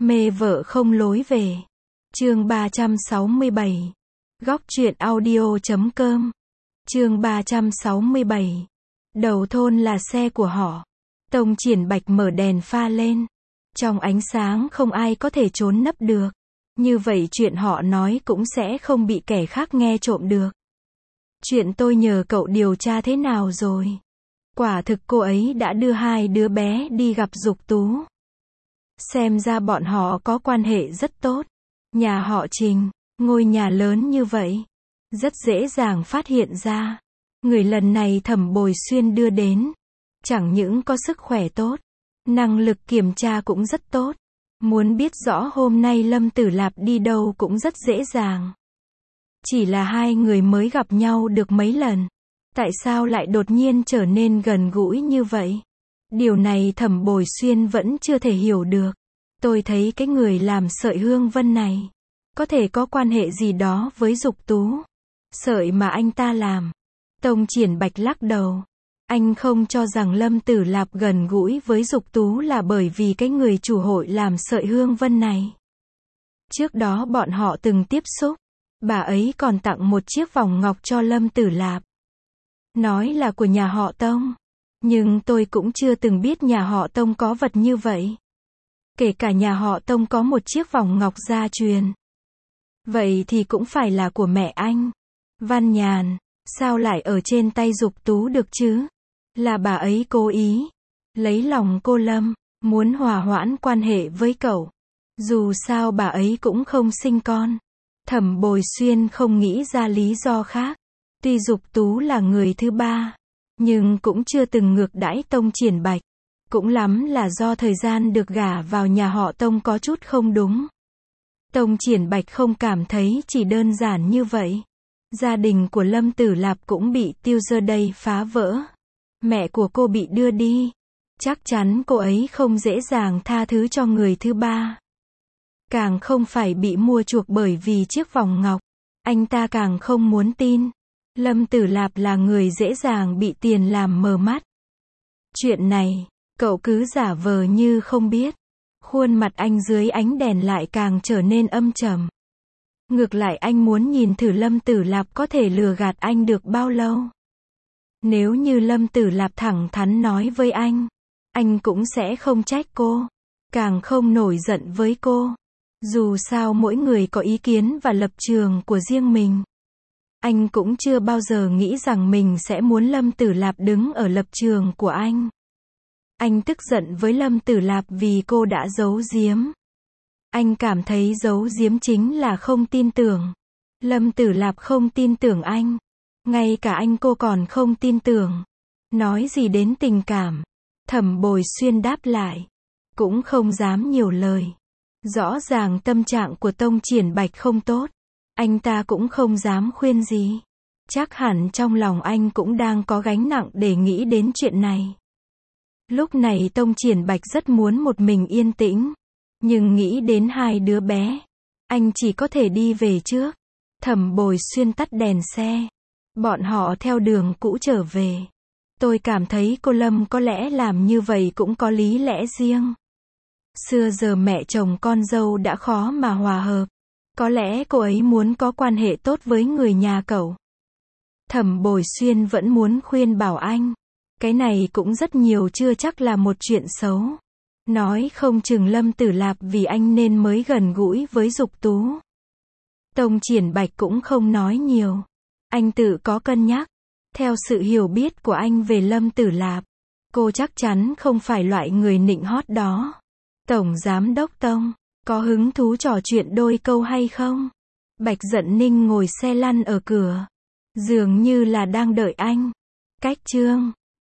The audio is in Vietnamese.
Mê vợ không lối về. Chương 367. Góc truyện audio.com. Chương 367. Đầu thôn là xe của họ. Tông Triển Bạch mở đèn pha lên. Trong ánh sáng không ai có thể trốn nấp được. Như vậy chuyện họ nói cũng sẽ không bị kẻ khác nghe trộm được. Chuyện tôi nhờ cậu điều tra thế nào rồi? Quả thực cô ấy đã đưa hai đứa bé đi gặp Dục Tú. Xem ra bọn họ có quan hệ rất tốt. Nhà họ Trình, ngôi nhà lớn như vậy, rất dễ dàng phát hiện ra. Người lần này Thẩm Bồi Xuyên đưa đến, chẳng những có sức khỏe tốt, năng lực kiểm tra cũng rất tốt. Muốn biết rõ hôm nay Lâm Tử Lạp đi đâu cũng rất dễ dàng. Chỉ là hai người mới gặp nhau được mấy lần. Tại sao lại đột nhiên trở nên gần gũi như vậy? Điều này Thẩm Bồi Xuyên vẫn chưa thể hiểu được. Tôi thấy cái người làm sợi hương vân này có thể có quan hệ gì đó với Dục Tú. Sợi mà anh ta làm. Tông Triển Bạch lắc đầu. Anh không cho rằng Lâm Tử Lạp gần gũi với Dục Tú là bởi vì cái người chủ hội làm sợi hương vân này. Trước đó bọn họ từng tiếp xúc. Bà ấy còn tặng một chiếc vòng ngọc cho Lâm Tử Lạp. Nói là của nhà họ Tông. Nhưng tôi cũng chưa từng biết nhà họ Tông có vật như vậy. Kể cả nhà họ Tông có một chiếc vòng ngọc gia truyền. Vậy thì cũng phải là của mẹ anh. Văn Nhàn, sao lại ở trên tay Dục Tú được chứ? Là bà ấy cố ý lấy lòng cô Lâm, muốn hòa hoãn quan hệ với cậu. Dù sao bà ấy cũng không sinh con. Thẩm Bồi Xuyên không nghĩ ra lý do khác. Tuy Dục Tú là người thứ ba, nhưng cũng chưa từng ngược đãi Tông Triển Bạch. Cũng lắm là do thời gian được gả vào nhà họ Tông có chút không đúng. Tông Triển Bạch không cảm thấy chỉ đơn giản như vậy. Gia đình của Lâm Tử Lạp cũng bị Tiêu Dơ Đây phá vỡ. Mẹ của cô bị đưa đi. Chắc chắn cô ấy không dễ dàng tha thứ cho người thứ ba. Càng không phải bị mua chuộc bởi vì chiếc vòng ngọc. Anh ta càng không muốn tin. Lâm Tử Lạp là người dễ dàng bị tiền làm mờ mắt. Chuyện này, cậu cứ giả vờ như không biết. Khuôn mặt anh dưới ánh đèn lại càng trở nên âm trầm. Ngược lại anh muốn nhìn thử Lâm Tử Lạp có thể lừa gạt anh được bao lâu. Nếu như Lâm Tử Lạp thẳng thắn nói với anh cũng sẽ không trách cô. Càng không nổi giận với cô. Dù sao mỗi người có ý kiến và lập trường của riêng mình. Anh cũng chưa bao giờ nghĩ rằng mình sẽ muốn Lâm Tử Lạp đứng ở lập trường của anh. Anh tức giận với Lâm Tử Lạp vì cô đã giấu giếm. Anh cảm thấy giấu giếm chính là không tin tưởng. Lâm Tử Lạp không tin tưởng anh. Ngay cả anh cô còn không tin tưởng. Nói gì đến tình cảm. Thẩm Bồi Xuyên đáp lại. Cũng không dám nhiều lời. Rõ ràng tâm trạng của Tông Triển Bạch không tốt. Anh ta cũng không dám khuyên gì. Chắc hẳn trong lòng anh cũng đang có gánh nặng để nghĩ đến chuyện này. Lúc này Tông Triển Bạch rất muốn một mình yên tĩnh. Nhưng nghĩ đến hai đứa bé. Anh chỉ có thể đi về trước. Thẩm Bồi Xuyên tắt đèn xe. Bọn họ theo đường cũ trở về. Tôi cảm thấy cô Lâm có lẽ làm như vậy cũng có lý lẽ riêng. Xưa giờ mẹ chồng con dâu đã khó mà hòa hợp. Có lẽ cô ấy muốn có quan hệ tốt với người nhà cậu. Thẩm Bồi Xuyên vẫn muốn khuyên bảo anh. Cái này cũng rất nhiều chưa chắc là một chuyện xấu. Nói không chừng Lâm Tử Lạp vì anh nên mới gần gũi với Dục Tú. Tông Triển Bạch cũng không nói nhiều. Anh tự có cân nhắc. Theo sự hiểu biết của anh về Lâm Tử Lạp, cô chắc chắn không phải loại người nịnh hót đó. Tổng Giám đốc Tông, có hứng thú trò chuyện đôi câu hay không? Bạch Dận Ninh ngồi xe lăn ở cửa. Dường như là đang đợi anh. Cách chương